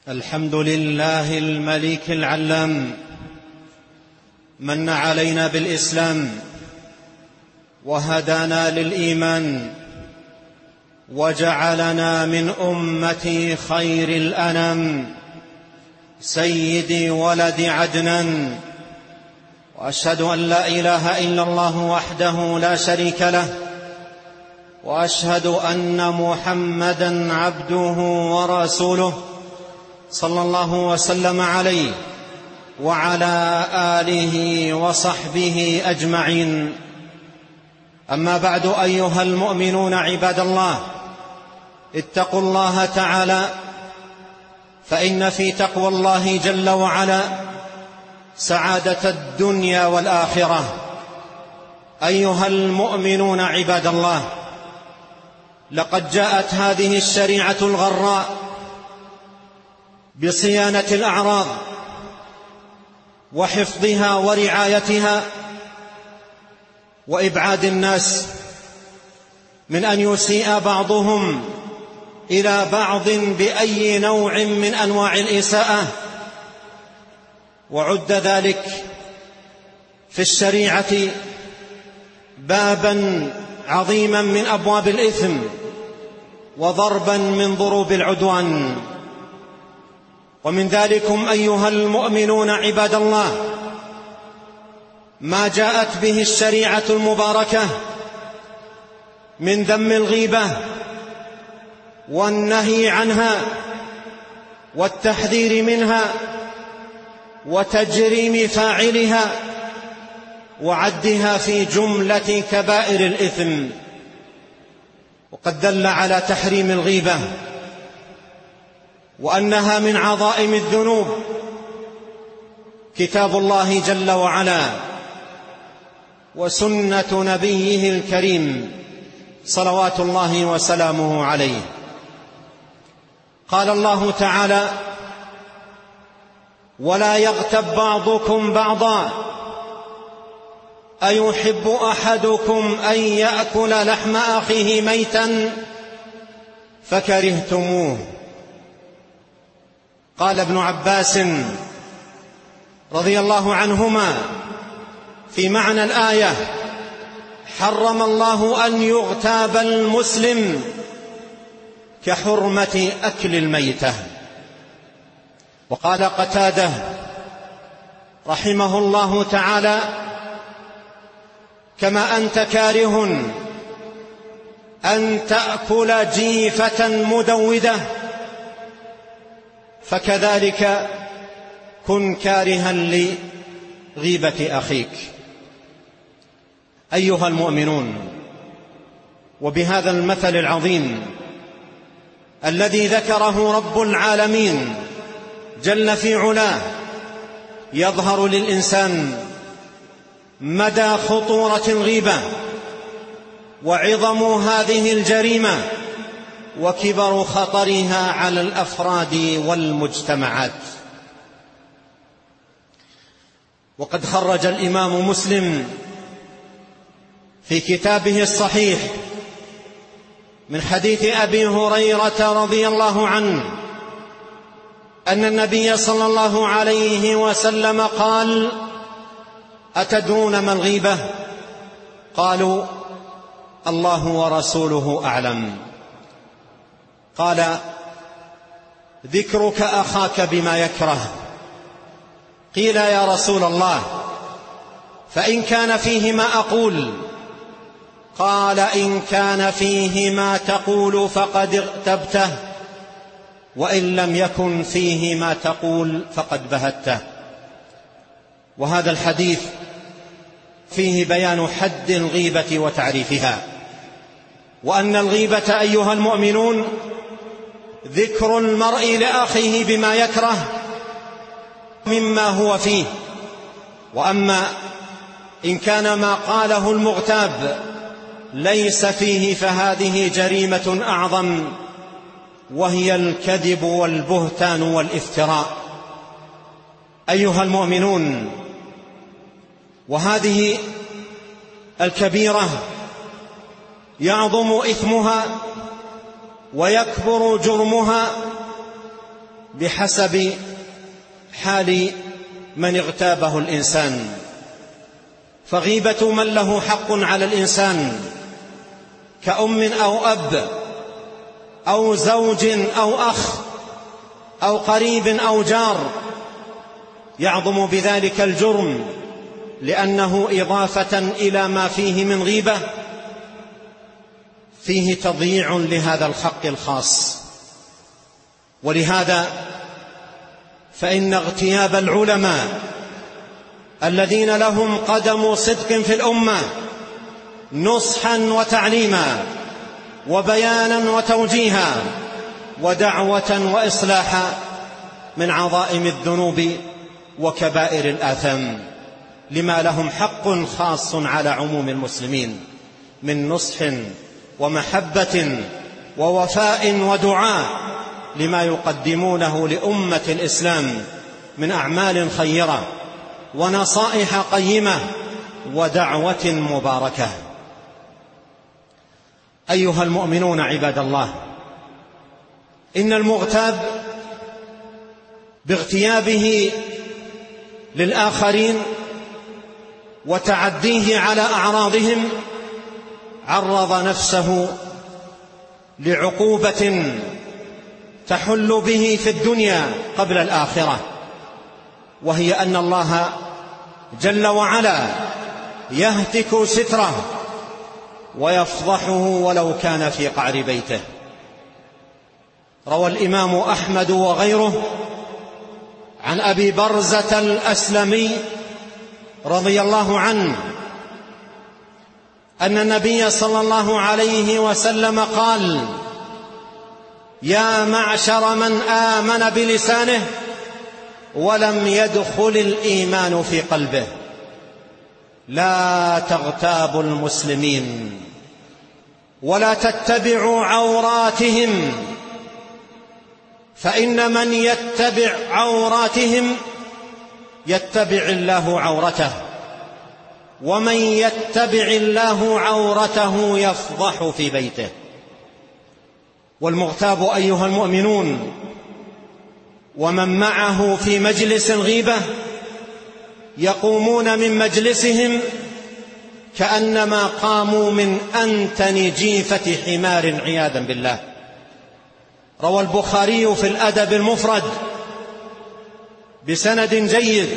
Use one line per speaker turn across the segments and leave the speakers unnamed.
الحمد لله الملك العلام، من علينا بالإسلام وهدانا للإيمان وجعلنا من أمة خير الأنام سيد ولد عدنان. وأشهد أن لا إله إلا الله وحده لا شريك له، وأشهد أن محمدًا عبده ورسوله صلى الله وسلم عليه وعلى آله وصحبه أجمعين. أما بعد، أيها المؤمنون عباد الله، اتقوا الله تعالى، فإن في تقوى الله جل وعلا سعادة الدنيا والآخرة. أيها المؤمنون عباد الله، لقد جاءت هذه الشريعة الغراء بصيانة الأعراض وحفظها ورعايتها وإبعاد الناس من أن يسيء بعضهم إلى بعض بأي نوع من أنواع الإساءة. وعد ذلك في الشريعة بابا عظيما من أبواب الإثم وضربا من ضروب العدوان. ومن ذلكم أيها المؤمنون عباد الله ما جاءت به الشريعة المباركة من ذم الغيبة والنهي عنها والتحذير منها وتجريم فاعلها وعدها في جملة كبائر الإثم. وقد دل على تحريم الغيبة وأنها من عظائم الذنوب كتاب الله جل وعلا وسنة نبيه الكريم صلوات الله وسلامه عليه. قال الله تعالى: ولا يغتب بعضكم بعضا أيحب أحدكم أن يأكل لحم أخيه ميتا فكرهتموه. قال ابن عباس رضي الله عنهما في معنى الآية: حرم الله أن يغتاب المسلم كحرمة أكل الميتة. وقال قتادة رحمه الله تعالى: كما أنت كاره أن تأكل جيفة مدودة فكذلك كن كارها لغيبة أخيك. أيها المؤمنون، وبهذا المثل العظيم الذي ذكره رب العالمين جل في علاه يظهر للإنسان مدى خطورة الغيبة وعظم هذه الجريمة وكبر خطرها على الأفراد والمجتمعات. وقد خرج الإمام مسلم في كتابه الصحيح من حديث أبي هريرة رضي الله عنه أن النبي صلى الله عليه وسلم قال: أتدرون ما الغيبة؟ قالوا: الله ورسوله أعلم. قال: ذكرك أخاك بما يكره. قيل: يا رسول الله، فإن كان فيه ما أقول؟ قال: إن كان فيه ما تقول فقد اغتبته، وإن لم يكن فيه ما تقول فقد بهته. وهذا الحديث فيه بيان حد الغيبة وتعريفها، وأن الغيبة أيها المؤمنون ذكر المرء لأخيه بما يكره مما هو فيه. وأما إن كان ما قاله المغتاب ليس فيه فهذه جريمة أعظم، وهي الكذب والبهتان والافتراء. أيها المؤمنون، وهذه الكبيرة يعظم إثمها ويكبر جرمها بحسب حال من اغتابه الإنسان، فغيبة من له حق على الإنسان كأم أو أب أو زوج أو أخ أو قريب أو جار يعظم بذلك الجرم، لأنه إضافة إلى ما فيه من غيبة فيه تضييع لهذا الحق الخاص. ولهذا فإن اغتياب العلماء الذين لهم قدم صدق في الأمة نصحا وتعليما وبيانا وتوجيها ودعوة وإصلاحا من عظائم الذنوب وكبائر الآثام، لما لهم حق خاص على عموم المسلمين من نصح ومحبة ووفاء ودعاء لما يقدمونه لأمة الإسلام من أعمال خيرة ونصائح قيمة ودعوة مباركة. أيها المؤمنون عباد الله، إن المغتاب باغتيابه للآخرين وتعديه على أعراضهم عرض نفسه لعقوبة تحل به في الدنيا قبل الآخرة، وهي أن الله جل وعلا يهتك ستره ويفضحه ولو كان في قعر بيته. روى الإمام أحمد وغيره عن أبي برزة الأسلمي رضي الله عنه أن النبي صلى الله عليه وسلم قال: يا معشر من آمن بلسانه ولم يدخل الإيمان في قلبه، لا تغتابوا المسلمين ولا تتبعوا عوراتهم، فإن من يتبع عوراتهم يتبع الله عورته، ومن يتبع الله عورته يفضح في بيته. والمغتاب أيها المؤمنون ومن معه في مجلس الغيبة يقومون من مجلسهم كأنما قاموا من أنتن جيفة حمار عياذا بالله. روى البخاري في الأدب المفرد بسند جيد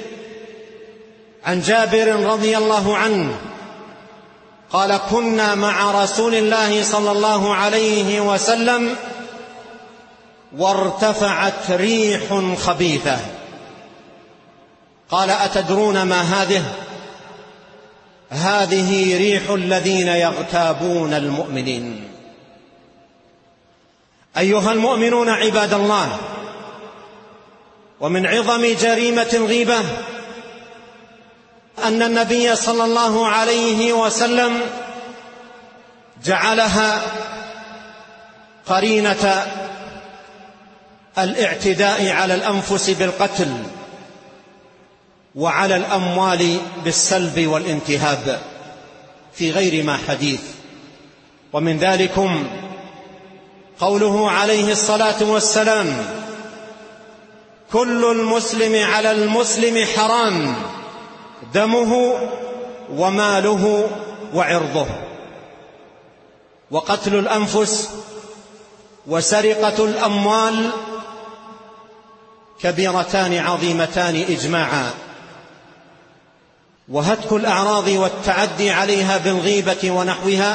عن جابر رضي الله عنه قال: كنا مع رسول الله صلى الله عليه وسلم وارتفعت ريح خبيثة، قال: أتدرون ما هذه؟ هذه ريح الذين يغتابون المؤمنين. أيها المؤمنون عباد الله، ومن عظم جريمة الغيبة أن النبي صلى الله عليه وسلم جعلها قرينة الاعتداء على الأنفس بالقتل وعلى الأموال بالسلب والانتهاب في غير ما حديث. ومن ذلكم قوله عليه الصلاة والسلام: كل المسلم على المسلم حرام دمه وماله وعرضه. وقتل الأنفس وسرقة الأموال كبيرتان عظيمتان إجماعا، وهتك الأعراض والتعدي عليها بالغيبة ونحوها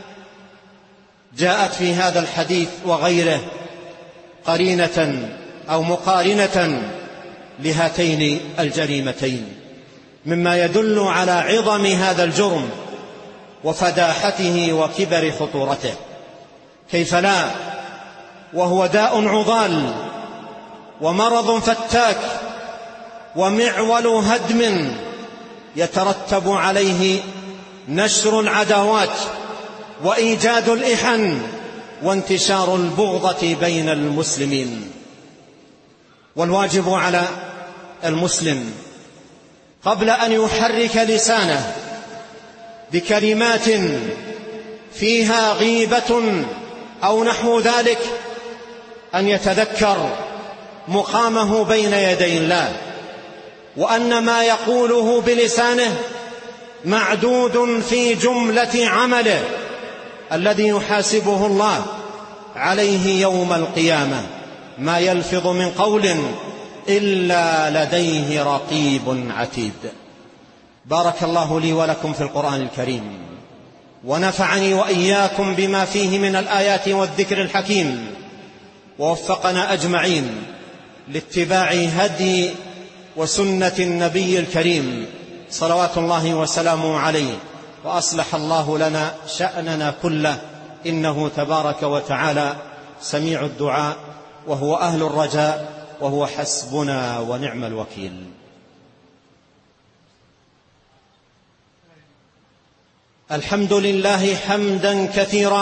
جاءت في هذا الحديث وغيره قرينة أو مقارنة لهاتين الجريمتين، مما يدل على عظم هذا الجرم وفداحته وكبر خطورته. كيف لا وهو داء عضال ومرض فتاك ومعول هدم يترتب عليه نشر العداوات وإيجاد الإحن وانتشار البغضة بين المسلمين. والواجب على المسلم قبل أن يحرك لسانه بكلمات فيها غيبة أو نحو ذلك أن يتذكر مقامه بين يدي الله، وأن ما يقوله بلسانه معدود في جملة عمله الذي يحاسبه الله عليه يوم القيامة. ما يلفظ من قول إلا لديه رقيب عتيد. بارك الله لي ولكم في القرآن الكريم، ونفعني وإياكم بما فيه من الآيات والذكر الحكيم، ووفقنا أجمعين لاتباع هدي وسنة النبي الكريم صلوات الله وسلامه عليه، وأصلح الله لنا شأننا كله، إنه تبارك وتعالى سميع الدعاء، وهو أهل الرجاء، وهو حسبنا ونعم الوكيل. الحمد لله حمدا كثيرا،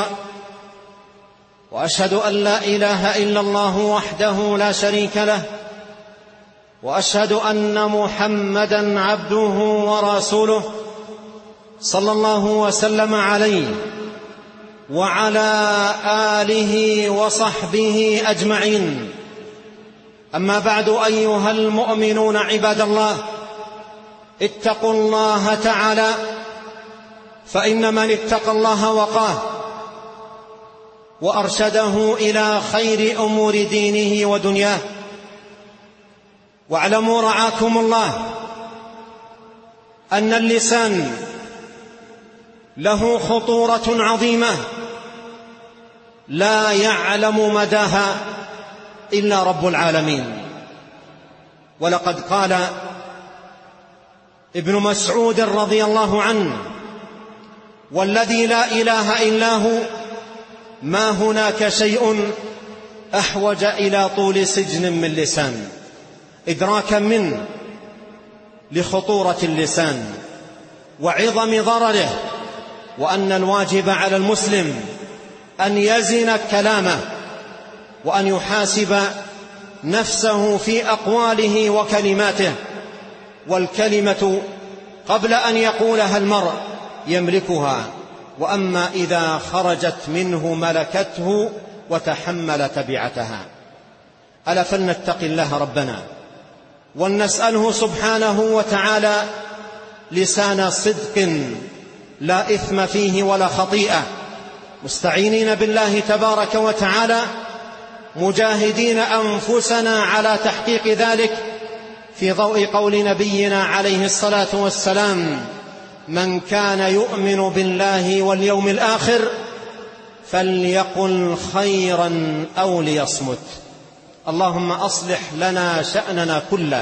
وأشهد أن لا إله إلا الله وحده لا شريك له، وأشهد أن محمدا عبده ورسوله صلى الله وسلم عليه وعلى آله وصحبه أجمعين. أما بعد، أيها المؤمنون عباد الله، اتقوا الله تعالى، فإن من اتقى الله وقاه وأرشده إلى خير أمور دينه ودنياه. واعلموا رعاكم الله أن اللسان له خطورة عظيمة لا يعلم مداها إلا رب العالمين. ولقد قال ابن مسعود رضي الله عنه: والذي لا إله إلا هو ما هناك شيء أحوج إلى طول سجن من لسان، إدراكا منه لخطورة اللسان وعظم ضرره، وأن الواجب على المسلم أن يزن كلامه، وأن يحاسب نفسه في أقواله وكلماته. والكلمة قبل أن يقولها المرء يملكها، وأما إذا خرجت منه ملكته وتحمل تبعتها. ألا فلنتق الله ربنا، ولنسأله سبحانه وتعالى لسان صدق لا إثم فيه ولا خطيئة، مستعينين بالله تبارك وتعالى، مجاهدين أنفسنا على تحقيق ذلك، في ضوء قول نبينا عليه الصلاة والسلام: من كان يؤمن بالله واليوم الآخر فليقل خيرا أو ليصمت. اللهم أصلح لنا شأننا كله،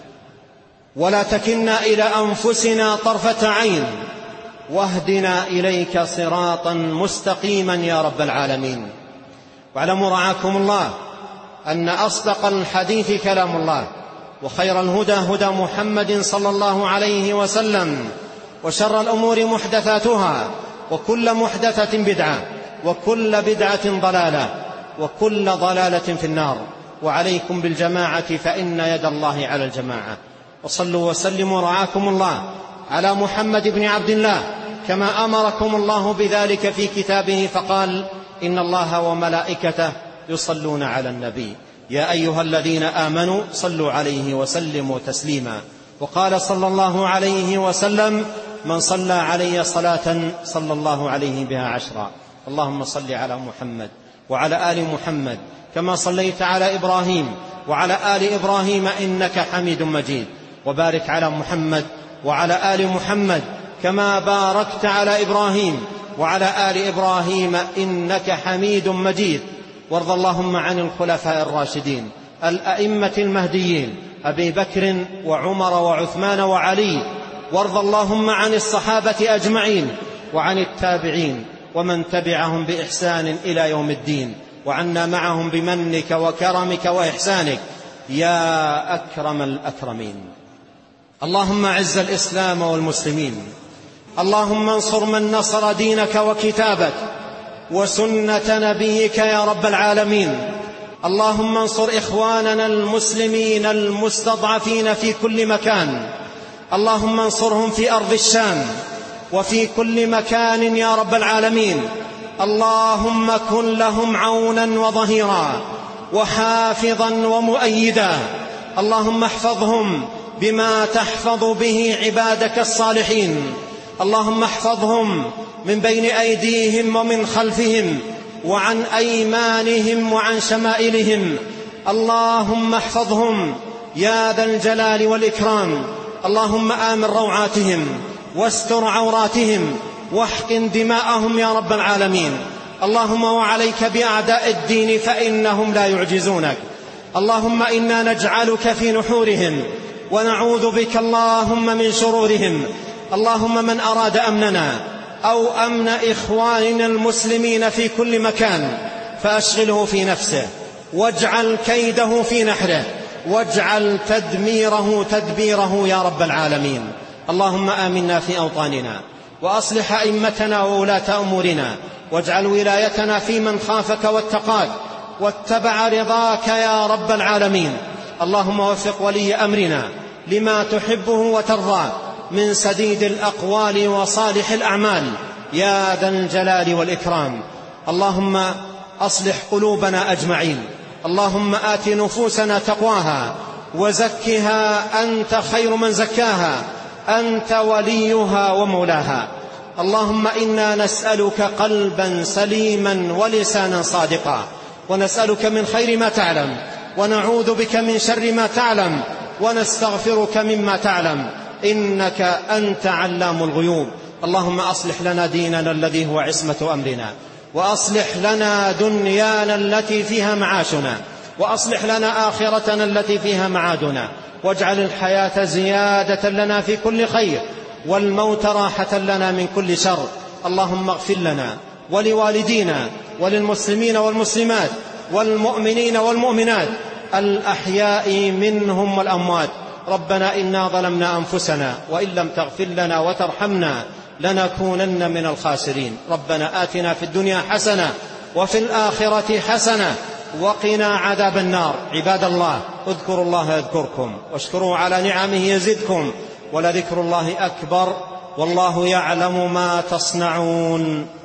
ولا تكلنا إلى أنفسنا طرفة عين، واهدنا إليك صراطا مستقيما يا رب العالمين. واعلموا رعاكم الله أن أصدق الحديث كلام الله، وخير الهدى هدى محمد صلى الله عليه وسلم، وشر الأمور محدثاتها، وكل محدثة بدعة، وكل بدعة ضلالة، وكل ضلالة في النار. وعليكم بالجماعة فإن يد الله على الجماعة. وصلوا وسلموا رعاكم الله على محمد بن عبد الله كما أمركم الله بذلك في كتابه، فقال: إن الله وملائكته يصلون على النبي يا أيها الذين آمنوا صلوا عليه وسلموا تسليما. وقال صلى الله عليه وسلم: من صلى علي صلاة صلى الله عليه بها 10. اللهم صل على محمد وعلى آل محمد كما صليت على إبراهيم وعلى آل إبراهيم إنك حميد مجيد، وبارك على محمد وعلى آل محمد كما باركت على إبراهيم وعلى آل إبراهيم إنك حميد مجيد. وارض اللهم عن الخلفاء الراشدين الأئمة المهديين أبي بكر وعمر وعثمان وعلي، وارض اللهم عن الصحابة أجمعين وعن التابعين ومن تبعهم بإحسان إلى يوم الدين، وعنا معهم بمنك وكرمك وإحسانك يا أكرم الأكرمين. اللهم أعز الإسلام والمسلمين، اللهم انصر من نصر دينك وكتابك وسنة نبيك يا رب العالمين. اللهم انصر إخواننا المسلمين المستضعفين في كل مكان، اللهم انصرهم في أرض الشام وفي كل مكان يا رب العالمين. اللهم كن لهم عونا وظهيرا، وحافظا ومؤيدا. اللهم احفظهم بما تحفظ به عبادك الصالحين. اللهم احفظهم من بين أيديهم ومن خلفهم وعن أيمانهم وعن شمائلهم. اللهم احفظهم يا ذا الجلال والإكرام. اللهم آمن روعاتهم واستر عوراتهم واحقن دماءهم يا رب العالمين. اللهم وعليك بأعداء الدين فإنهم لا يعجزونك. اللهم إنا نجعلك في نحورهم ونعوذ بك اللهم من شرورهم. اللهم من أراد أمننا أو أمن إخواننا المسلمين في كل مكان فأشغله في نفسه واجعل كيده في نحره واجعل تدميره تدبيره يا رب العالمين. اللهم آمنا في أوطاننا وأصلح أئمتنا وولاة أمورنا واجعل ولايتنا في من خافك واتقاك واتبع رضاك يا رب العالمين. اللهم وفق ولي أمرنا لما تحبه وترضى من سديد الأقوال وصالح الأعمال يا ذا الجلال والإكرام. اللهم أصلح قلوبنا أجمعين. اللهم آت نفوسنا تقواها وزكها أنت خير من زكاها أنت وليها ومولاها. اللهم إنا نسألك قلبا سليما ولسانا صادقا ونسألك من خير ما تعلم ونعوذ بك من شر ما تعلم ونستغفرك مما تعلم إنك أنت علام الغيوب. اللهم أصلح لنا ديننا الذي هو عصمة أمرنا وأصلح لنا دنيانا التي فيها معاشنا وأصلح لنا آخرتنا التي فيها معادنا واجعل الحياة زيادة لنا في كل خير والموت راحة لنا من كل شر. اللهم اغفر لنا ولوالدينا وللمسلمين والمسلمات والمؤمنين والمؤمنات الأحياء منهم والأموات. ربنا إنا ظلمنا أنفسنا وإن لم تغفر لنا وترحمنا لنكونن من الخاسرين. ربنا آتنا في الدنيا حسنة وفي الآخرة حسنة وقنا عذاب النار. عباد الله اذكروا الله يذكركم واشكروه على نعمه يزدكم ولذكر الله أكبر والله يعلم ما تصنعون.